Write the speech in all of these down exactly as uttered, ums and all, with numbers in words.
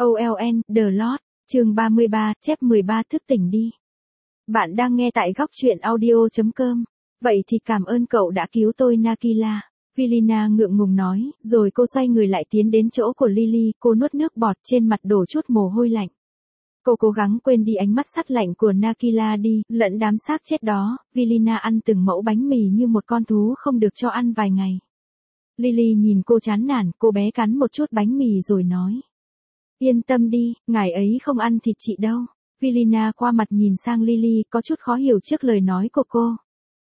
o lờ en, The Lot, chương ba mươi ba, chép mười ba thức tỉnh đi. Bạn đang nghe tại góc truyện audio chấm com. Vậy thì cảm ơn cậu đã cứu tôi Nakila. Vilina ngượng ngùng nói, rồi cô xoay người lại tiến đến chỗ của Lily, cô nuốt nước bọt trên mặt đổ chút mồ hôi lạnh. Cô cố gắng quên đi ánh mắt sắt lạnh của Nakila đi, lẫn đám xác chết đó, Vilina ăn từng mẫu bánh mì như một con thú không được cho ăn vài ngày. Lily nhìn cô chán nản, cô bé cắn một chút bánh mì rồi nói. Yên tâm đi, ngài ấy không ăn thịt chị đâu. Vilina qua mặt nhìn sang Lily, có chút khó hiểu trước lời nói của cô.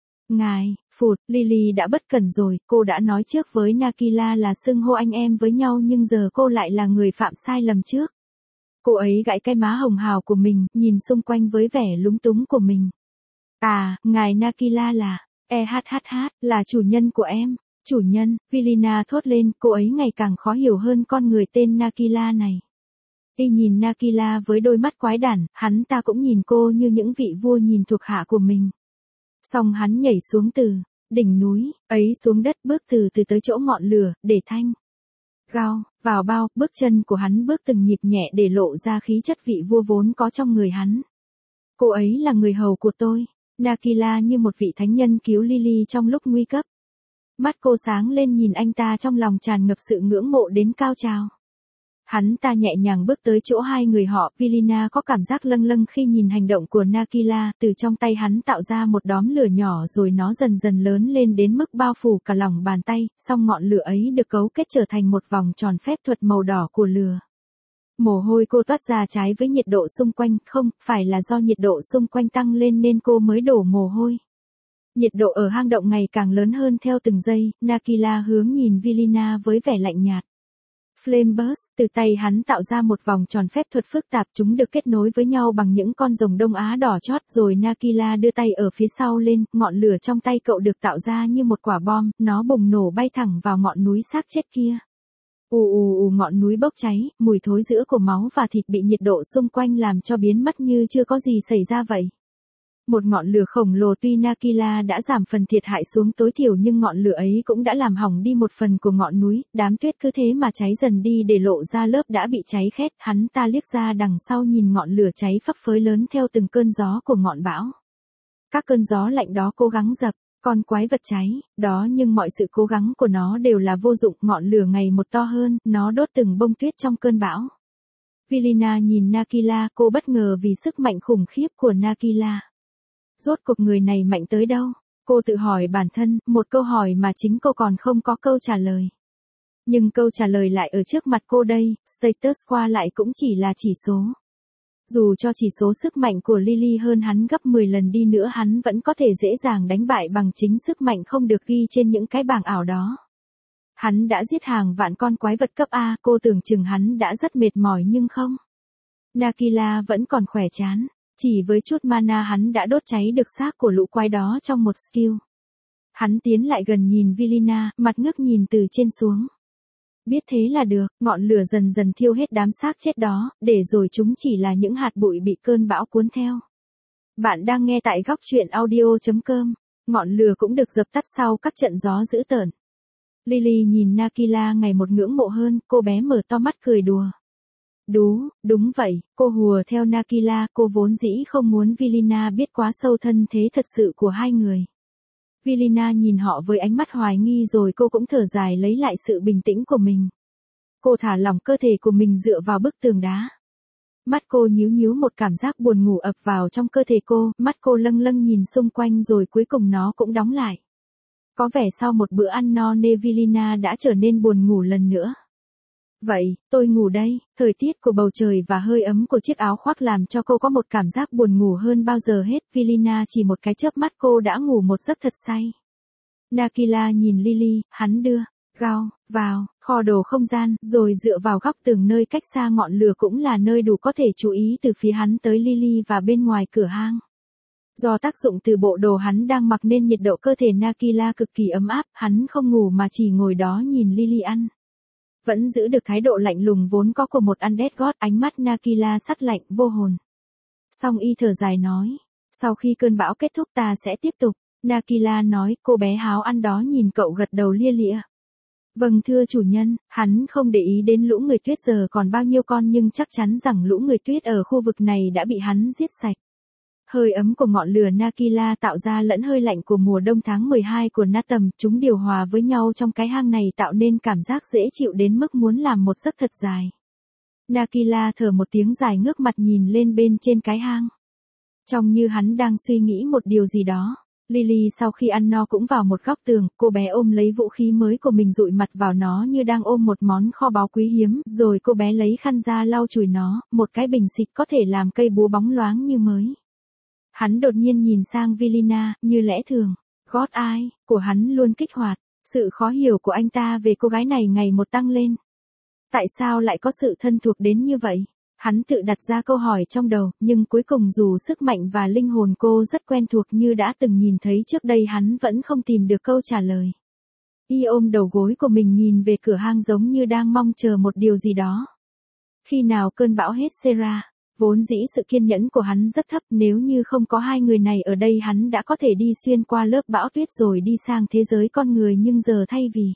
Ngài, phụt, Lily đã bất cẩn rồi, cô đã nói trước với Nakila là xưng hô anh em với nhau nhưng giờ cô lại là người phạm sai lầm trước. Cô ấy gãi cái má hồng hào của mình, nhìn xung quanh với vẻ lúng túng của mình. À, ngài Nakila là, e hát hát hát, là chủ nhân của em. Chủ nhân, Vilina thốt lên, cô ấy ngày càng khó hiểu hơn con người tên Nakila này. Y nhìn Nakila với đôi mắt quái đản, hắn ta cũng nhìn cô như những vị vua nhìn thuộc hạ của mình. Xong hắn nhảy xuống từ đỉnh núi, ấy xuống đất bước từ từ tới chỗ ngọn lửa, để thanh. Gao, vào bao, bước chân của hắn bước từng nhịp nhẹ để lộ ra khí chất vị vua vốn có trong người hắn. Cô ấy là người hầu của tôi. Nakila như một vị thánh nhân cứu Lily trong lúc nguy cấp. Mắt cô sáng lên nhìn anh ta trong lòng tràn ngập sự ngưỡng mộ đến cao trào. Hắn ta nhẹ nhàng bước tới chỗ hai người họ, Vilina có cảm giác lâng lâng khi nhìn hành động của Nakila, từ trong tay hắn tạo ra một đốm lửa nhỏ rồi nó dần dần lớn lên đến mức bao phủ cả lòng bàn tay, song ngọn lửa ấy được cấu kết trở thành một vòng tròn phép thuật màu đỏ của lửa. Mồ hôi cô toát ra trái với nhiệt độ xung quanh, không, phải là do nhiệt độ xung quanh tăng lên nên cô mới đổ mồ hôi. Nhiệt độ ở hang động ngày càng lớn hơn theo từng giây, Nakila hướng nhìn Vilina với vẻ lạnh nhạt. Flame Burst, từ tay hắn tạo ra một vòng tròn phép thuật phức tạp, chúng được kết nối với nhau bằng những con rồng Đông Á đỏ chót, rồi Nakila đưa tay ở phía sau lên, ngọn lửa trong tay cậu được tạo ra như một quả bom, nó bùng nổ bay thẳng vào ngọn núi xác chết kia. Ù ù ù ngọn núi bốc cháy, mùi thối rữa của máu và thịt bị nhiệt độ xung quanh làm cho biến mất như chưa có gì xảy ra vậy. Một ngọn lửa khổng lồ, tuy Nakila đã giảm phần thiệt hại xuống tối thiểu nhưng ngọn lửa ấy cũng đã làm hỏng đi một phần của ngọn núi, đám tuyết cứ thế mà cháy dần đi để lộ ra lớp đã bị cháy khét, hắn ta liếc ra đằng sau nhìn ngọn lửa cháy phấp phới lớn theo từng cơn gió của ngọn bão. Các cơn gió lạnh đó cố gắng dập con quái vật cháy, đó nhưng mọi sự cố gắng của nó đều là vô dụng, ngọn lửa ngày một to hơn, nó đốt từng bông tuyết trong cơn bão. Vilina nhìn Nakila, cô bất ngờ vì sức mạnh khủng khiếp của Nakila. Rốt cuộc người này mạnh tới đâu? Cô tự hỏi bản thân, một câu hỏi mà chính cô còn không có câu trả lời. Nhưng câu trả lời lại ở trước mặt cô đây, status qua lại cũng chỉ là chỉ số. Dù cho chỉ số sức mạnh của Lily hơn hắn gấp mười lần đi nữa hắn vẫn có thể dễ dàng đánh bại bằng chính sức mạnh không được ghi trên những cái bảng ảo đó. Hắn đã giết hàng vạn con quái vật cấp A, cô tưởng chừng hắn đã rất mệt mỏi nhưng không. Nakila vẫn còn khỏe chán. Chỉ với chút mana hắn đã đốt cháy được xác của lũ quái đó trong một skill. Hắn tiến lại gần nhìn Vilina, mặt ngước nhìn từ trên xuống. Biết thế là được, ngọn lửa dần dần thiêu hết đám xác chết đó, để rồi chúng chỉ là những hạt bụi bị cơn bão cuốn theo. Bạn đang nghe tại góc truyện audio chấm com. Ngọn lửa cũng được dập tắt sau các trận gió dữ tợn. Lily nhìn Nakila ngày một ngưỡng mộ hơn, cô bé mở to mắt cười đùa. Đúng, đúng vậy, cô hùa theo Nakila, cô vốn dĩ không muốn Vilina biết quá sâu thân thế thật sự của hai người. Vilina nhìn họ với ánh mắt hoài nghi rồi cô cũng thở dài lấy lại sự bình tĩnh của mình. Cô thả lỏng cơ thể của mình dựa vào bức tường đá. Mắt cô nhíu nhíu một cảm giác buồn ngủ ập vào trong cơ thể cô, mắt cô lâng lâng nhìn xung quanh rồi cuối cùng nó cũng đóng lại. Có vẻ sau một bữa ăn no nê Vilina đã trở nên buồn ngủ lần nữa. Vậy, tôi ngủ đây, thời tiết của bầu trời và hơi ấm của chiếc áo khoác làm cho cô có một cảm giác buồn ngủ hơn bao giờ hết. Vilina chỉ một cái chớp mắt cô đã ngủ một giấc thật say. Nakila nhìn Lily, hắn đưa, Gao, vào, kho đồ không gian, rồi dựa vào góc tường nơi cách xa ngọn lửa cũng là nơi đủ có thể chú ý từ phía hắn tới Lily và bên ngoài cửa hang. Do tác dụng từ bộ đồ hắn đang mặc nên nhiệt độ cơ thể Nakila cực kỳ ấm áp, hắn không ngủ mà chỉ ngồi đó nhìn Lily ăn. Vẫn giữ được thái độ lạnh lùng vốn có của một undead god, ánh mắt Nakila sắt lạnh, vô hồn. Song y thở dài nói, sau khi cơn bão kết thúc ta sẽ tiếp tục. Nakila nói, cô bé háo ăn đó nhìn cậu gật đầu lia lịa. Vâng thưa chủ nhân, hắn không để ý đến lũ người tuyết giờ còn bao nhiêu con nhưng chắc chắn rằng lũ người tuyết ở khu vực này đã bị hắn giết sạch. Hơi ấm của ngọn lửa Nakila tạo ra lẫn hơi lạnh của mùa đông tháng mười hai của Natham, chúng điều hòa với nhau trong cái hang này tạo nên cảm giác dễ chịu đến mức muốn làm một giấc thật dài. Nakila thở một tiếng dài ngước mặt nhìn lên bên trên cái hang. Trông như hắn đang suy nghĩ một điều gì đó. Lily sau khi ăn no cũng vào một góc tường, cô bé ôm lấy vũ khí mới của mình dụi mặt vào nó như đang ôm một món kho báu quý hiếm, rồi cô bé lấy khăn ra lau chùi nó, một cái bình xịt có thể làm cây búa bóng loáng như mới. Hắn đột nhiên nhìn sang Vilina, như lẽ thường, God Eye của hắn luôn kích hoạt, sự khó hiểu của anh ta về cô gái này ngày một tăng lên. Tại sao lại có sự thân thuộc đến như vậy? Hắn tự đặt ra câu hỏi trong đầu, nhưng cuối cùng dù sức mạnh và linh hồn cô rất quen thuộc như đã từng nhìn thấy trước đây hắn vẫn không tìm được câu trả lời. Y ôm đầu gối của mình nhìn về cửa hang giống như đang mong chờ một điều gì đó. Khi nào cơn bão hết xảy ra, vốn dĩ sự kiên nhẫn của hắn rất thấp, nếu như không có hai người này ở đây hắn đã có thể đi xuyên qua lớp bão tuyết rồi đi sang thế giới con người, nhưng giờ thay vì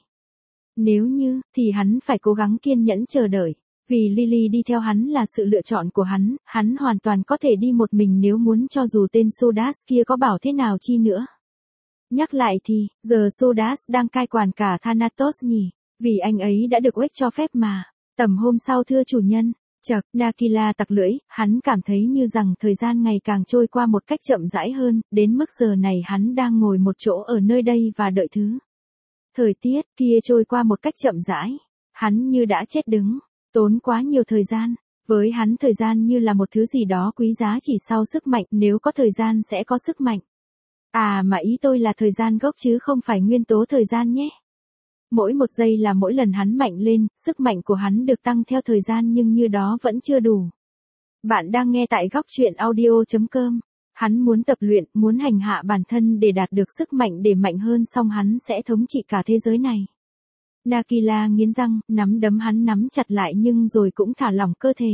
nếu như, thì hắn phải cố gắng kiên nhẫn chờ đợi. Vì Lily đi theo hắn là sự lựa chọn của hắn, hắn hoàn toàn có thể đi một mình nếu muốn, cho dù tên Sodas kia có bảo thế nào chi nữa. Nhắc lại thì, giờ Sodas đang cai quản cả Thanatos nhỉ, vì anh ấy đã được Wake cho phép mà. Tầm hôm sau thưa chủ nhân, chậc, Nakila tặc lưỡi, hắn cảm thấy như rằng thời gian ngày càng trôi qua một cách chậm rãi hơn, đến mức giờ này hắn đang ngồi một chỗ ở nơi đây và đợi thứ. Thời tiết kia trôi qua một cách chậm rãi, hắn như đã chết đứng. Tốn quá nhiều thời gian. Với hắn thời gian như là một thứ gì đó quý giá, chỉ sau sức mạnh, nếu có thời gian sẽ có sức mạnh. À mà ý tôi là thời gian gốc chứ không phải nguyên tố thời gian nhé. Mỗi một giây là mỗi lần hắn mạnh lên, sức mạnh của hắn được tăng theo thời gian nhưng như đó vẫn chưa đủ. Bạn đang nghe tại góc truyện audio chấm com. Hắn muốn tập luyện, muốn hành hạ bản thân để đạt được sức mạnh để mạnh hơn, xong hắn sẽ thống trị cả thế giới này. Nakila nghiến răng, nắm đấm hắn nắm chặt lại nhưng rồi cũng thả lỏng cơ thể.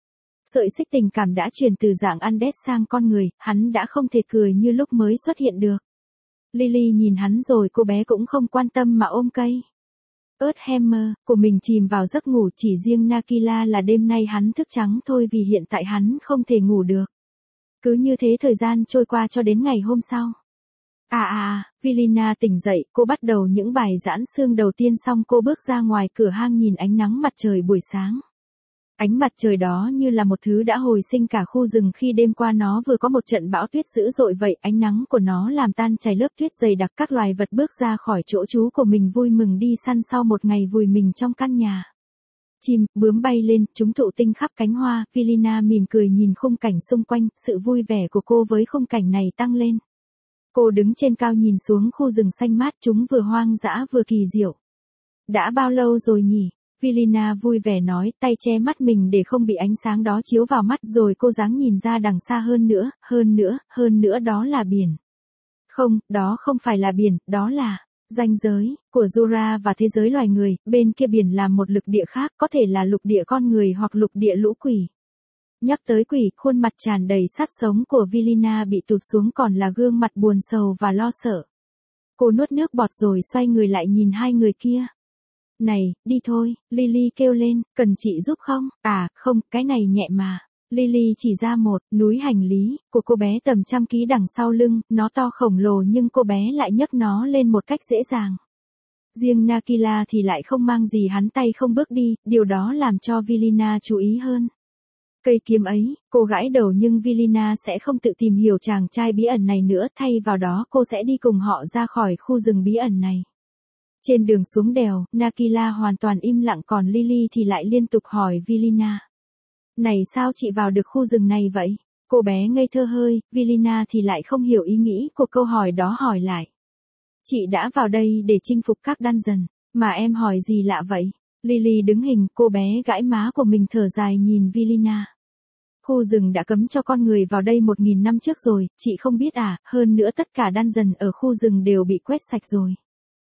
Sợi xích tình cảm đã truyền từ dạng undead sang con người, hắn đã không thể cười như lúc mới xuất hiện được. Lily nhìn hắn rồi cô bé cũng không quan tâm mà ôm cây Earthhammer của mình chìm vào giấc ngủ, chỉ riêng Nakila là đêm nay hắn thức trắng thôi vì hiện tại hắn không thể ngủ được. Cứ như thế thời gian trôi qua cho đến ngày hôm sau. À à à, Vilina tỉnh dậy, cô bắt đầu những bài giãn xương đầu tiên xong cô bước ra ngoài cửa hang nhìn ánh nắng mặt trời buổi sáng. Ánh mặt trời đó như là một thứ đã hồi sinh cả khu rừng khi đêm qua nó vừa có một trận bão tuyết dữ dội vậy, ánh nắng của nó làm tan chảy lớp tuyết dày đặc, các loài vật bước ra khỏi chỗ trú của mình vui mừng đi săn sau một ngày vùi mình trong căn nhà. Chim, bướm bay lên, chúng tụ tinh khắp cánh hoa, Vilina mỉm cười nhìn khung cảnh xung quanh, sự vui vẻ của cô với khung cảnh này tăng lên. Cô đứng trên cao nhìn xuống khu rừng xanh mát, chúng vừa hoang dã vừa kỳ diệu. Đã bao lâu rồi nhỉ? Vilina vui vẻ nói, tay che mắt mình để không bị ánh sáng đó chiếu vào mắt, rồi cô dáng nhìn ra đằng xa hơn nữa, hơn nữa, hơn nữa đó là biển. Không, đó không phải là biển, đó là ranh giới của Jura và thế giới loài người, bên kia biển là một lục địa khác, có thể là lục địa con người hoặc lục địa lũ quỷ. Nhắc tới quỷ, khuôn mặt tràn đầy sát sống của Vilina bị tụt xuống còn là gương mặt buồn sầu và lo sợ. Cô nuốt nước bọt rồi xoay người lại nhìn hai người kia. Này, đi thôi, Lily kêu lên, cần chị giúp không? À, không, cái này nhẹ mà. Lily chỉ ra một núi hành lý của cô bé tầm trăm ký đằng sau lưng, nó to khổng lồ nhưng cô bé lại nhấc nó lên một cách dễ dàng. Riêng Nakila thì lại không mang gì, hắn tay không bước đi, điều đó làm cho Vilina chú ý hơn. Cây kiếm ấy, cô gãi đầu nhưng Vilina sẽ không tự tìm hiểu chàng trai bí ẩn này nữa, thay vào đó cô sẽ đi cùng họ ra khỏi khu rừng bí ẩn này. Trên đường xuống đèo, Nakila hoàn toàn im lặng còn Lily thì lại liên tục hỏi Vilina. Này sao chị vào được khu rừng này vậy? Cô bé ngây thơ hơi, Vilina thì lại không hiểu ý nghĩ của câu hỏi đó hỏi lại. Chị đã vào đây để chinh phục các dungeon, mà em hỏi gì lạ vậy? Lily đứng hình, cô bé gãi má của mình thở dài nhìn Vilina. Khu rừng đã cấm cho con người vào đây một nghìn năm trước rồi, chị không biết à, hơn nữa tất cả dungeon ở khu rừng đều bị quét sạch rồi.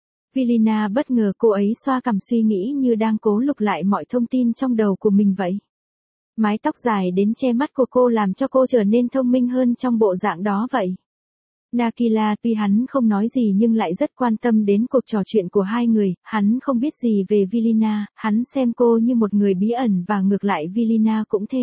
Vilina bất ngờ, cô ấy xoa cằm suy nghĩ như đang cố lục lại mọi thông tin trong đầu của mình vậy. Mái tóc dài đến che mắt của cô làm cho cô trở nên thông minh hơn trong bộ dạng đó vậy. Nakila tuy hắn không nói gì nhưng lại rất quan tâm đến cuộc trò chuyện của hai người, hắn không biết gì về Vilina, hắn xem cô như một người bí ẩn và ngược lại Vilina cũng thế.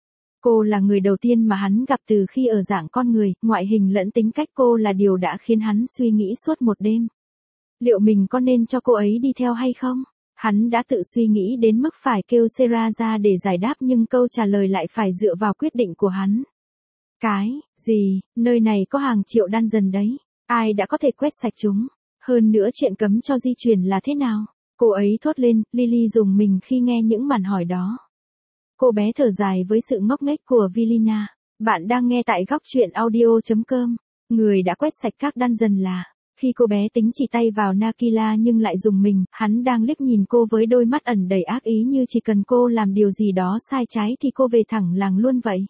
Cô là người đầu tiên mà hắn gặp từ khi ở dạng con người, ngoại hình lẫn tính cách cô là điều đã khiến hắn suy nghĩ suốt một đêm. Liệu mình có nên cho cô ấy đi theo hay không? Hắn đã tự suy nghĩ đến mức phải kêu Sarah ra để giải đáp nhưng câu trả lời lại phải dựa vào quyết định của hắn. Cái, gì, nơi này có hàng triệu đan dần đấy, ai đã có thể quét sạch chúng? Hơn nữa chuyện cấm cho di chuyển là thế nào? Cô ấy thốt lên, Lily dùng mình khi nghe những màn hỏi đó. Cô bé thở dài với sự ngốc nghếch của Vilina. Bạn đang nghe tại góc truyện audio chấm com. Người đã quét sạch các đan dần là... Khi cô bé tính chỉ tay vào Nakila nhưng lại dùng mình, hắn đang liếc nhìn cô với đôi mắt ẩn đầy ác ý như chỉ cần cô làm điều gì đó sai trái thì cô về thẳng làng luôn vậy.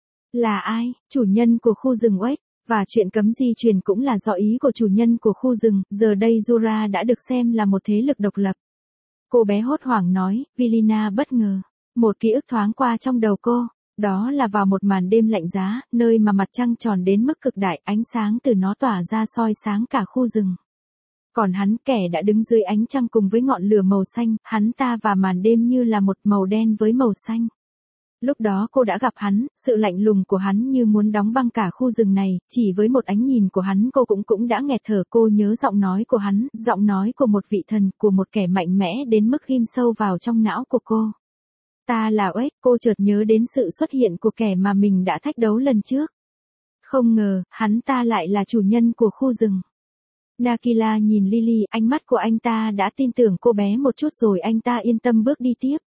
Là ai? Chủ nhân của khu rừng Oak, và chuyện cấm di truyền cũng là do ý của chủ nhân của khu rừng, giờ đây Zura đã được xem là một thế lực độc lập. Cô bé hốt hoảng nói, Vilina bất ngờ. Một ký ức thoáng qua trong đầu cô. Đó là vào một màn đêm lạnh giá, nơi mà mặt trăng tròn đến mức cực đại, ánh sáng từ nó tỏa ra soi sáng cả khu rừng. Còn hắn, kẻ đã đứng dưới ánh trăng cùng với ngọn lửa màu xanh, hắn ta và màn đêm như là một màu đen với màu xanh. Lúc đó cô đã gặp hắn, sự lạnh lùng của hắn như muốn đóng băng cả khu rừng này, chỉ với một ánh nhìn của hắn cô cũng cũng đã nghẹt thở. Cô nhớ giọng nói của hắn, giọng nói của một vị thần, của một kẻ mạnh mẽ đến mức ghim sâu vào trong não của cô. Ta là Oak, cô chợt nhớ đến sự xuất hiện của kẻ mà mình đã thách đấu lần trước. Không ngờ, hắn ta lại là chủ nhân của khu rừng. Nakila nhìn Lily, ánh mắt của anh ta đã tin tưởng cô bé một chút rồi anh ta yên tâm bước đi tiếp.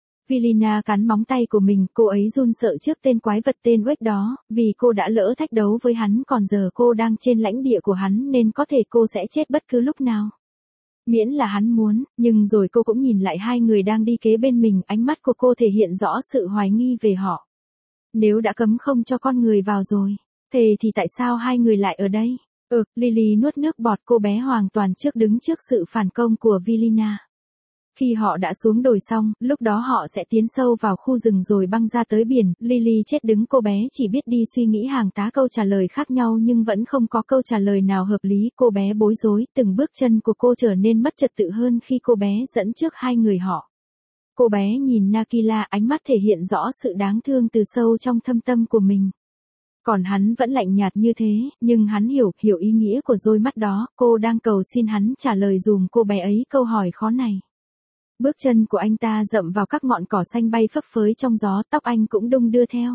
Vilina cắn móng tay của mình, cô ấy run sợ trước tên quái vật tên Oak đó, vì cô đã lỡ thách đấu với hắn còn giờ cô đang trên lãnh địa của hắn nên có thể cô sẽ chết bất cứ lúc nào. Miễn là hắn muốn, nhưng rồi cô cũng nhìn lại hai người đang đi kế bên mình, ánh mắt của cô thể hiện rõ sự hoài nghi về họ. Nếu đã cấm không cho con người vào rồi, thế thì tại sao hai người lại ở đây? Ừ, Lily nuốt nước bọt, cô bé hoàn toàn trước đứng trước sự phản công của Vilina. Khi họ đã xuống đồi xong, lúc đó họ sẽ tiến sâu vào khu rừng rồi băng ra tới biển. Lily chết đứng, cô bé chỉ biết đi suy nghĩ hàng tá câu trả lời khác nhau nhưng vẫn không có câu trả lời nào hợp lý. Cô bé bối rối, từng bước chân của cô trở nên mất trật tự hơn khi cô bé dẫn trước hai người họ. Cô bé nhìn Nakila, ánh mắt thể hiện rõ sự đáng thương từ sâu trong thâm tâm của mình. Còn hắn vẫn lạnh nhạt như thế, nhưng hắn hiểu, hiểu ý nghĩa của đôi mắt đó. Cô đang cầu xin hắn trả lời dùm cô bé ấy câu hỏi khó này. Bước chân của anh ta dậm vào các ngọn cỏ xanh bay phấp phới trong gió, tóc anh cũng đung đưa theo.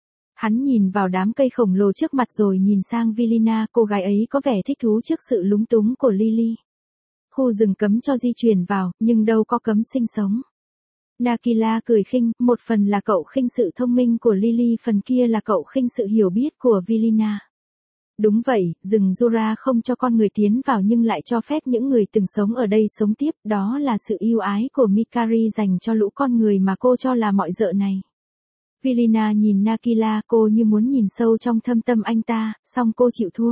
Hắn nhìn vào đám cây khổng lồ trước mặt rồi nhìn sang Vilina, cô gái ấy có vẻ thích thú trước sự lúng túng của Lily. Khu rừng cấm cho di chuyển vào, nhưng đâu có cấm sinh sống. Nakila cười khinh, một phần là cậu khinh sự thông minh của Lily, phần kia là cậu khinh sự hiểu biết của Vilina. Đúng vậy, rừng Zura không cho con người tiến vào nhưng lại cho phép những người từng sống ở đây sống tiếp, đó là sự yêu ái của Mikari dành cho lũ con người mà cô cho là mọi dợ này. Vilina nhìn Nakila, cô như muốn nhìn sâu trong thâm tâm anh ta, song cô chịu thua.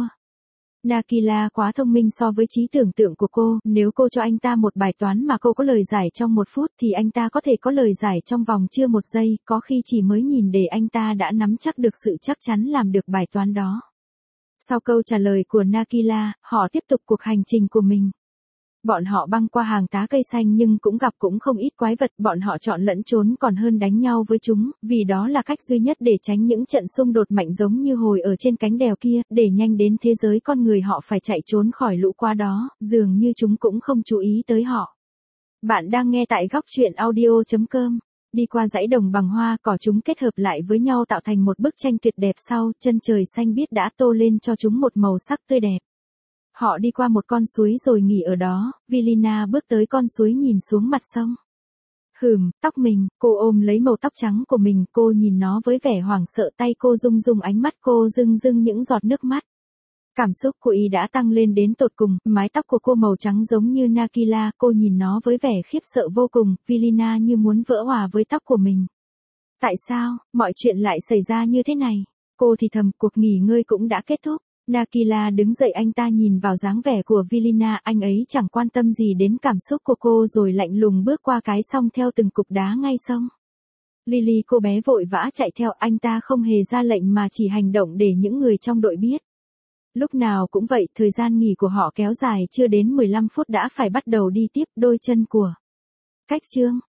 Nakila quá thông minh so với trí tưởng tượng của cô, nếu cô cho anh ta một bài toán mà cô có lời giải trong một phút thì anh ta có thể có lời giải trong vòng chưa một giây, có khi chỉ mới nhìn để anh ta đã nắm chắc được sự chắc chắn làm được bài toán đó. Sau câu trả lời của Nakila, họ tiếp tục cuộc hành trình của mình. Bọn họ băng qua hàng tá cây xanh nhưng cũng gặp cũng không ít quái vật, bọn họ chọn lẫn trốn còn hơn đánh nhau với chúng, vì đó là cách duy nhất để tránh những trận xung đột mạnh giống như hồi ở trên cánh đèo kia, để nhanh đến thế giới con người họ phải chạy trốn khỏi lũ qua đó, dường như chúng cũng không chú ý tới họ. Bạn đang nghe tại góc truyện audio chấm com. Đi qua dãy đồng bằng hoa cỏ, chúng kết hợp lại với nhau tạo thành một bức tranh tuyệt đẹp, sau chân trời xanh biếc đã tô lên cho chúng một màu sắc tươi đẹp. Họ đi qua một con suối rồi nghỉ ở đó, Vilina bước tới con suối nhìn xuống mặt sông. Hừm, tóc mình, cô ôm lấy màu tóc trắng của mình, cô nhìn nó với vẻ hoảng sợ, tay cô rung rung, ánh mắt cô rưng rưng những giọt nước mắt. Cảm xúc của y đã tăng lên đến tột cùng, mái tóc của cô màu trắng giống như Nakila, cô nhìn nó với vẻ khiếp sợ vô cùng, Vilina như muốn vỡ hòa với tóc của mình. Tại sao, mọi chuyện lại xảy ra như thế này? Cô thì thầm, cuộc nghỉ ngơi cũng đã kết thúc. Nakila đứng dậy, anh ta nhìn vào dáng vẻ của Vilina, anh ấy chẳng quan tâm gì đến cảm xúc của cô rồi lạnh lùng bước qua cái sông theo từng cục đá ngay sông. Lily, cô bé vội vã chạy theo, anh ta không hề ra lệnh mà chỉ hành động để những người trong đội biết. Lúc nào cũng vậy, thời gian nghỉ của họ kéo dài chưa đến mười lăm phút đã phải bắt đầu đi tiếp đôi chân của cách chương.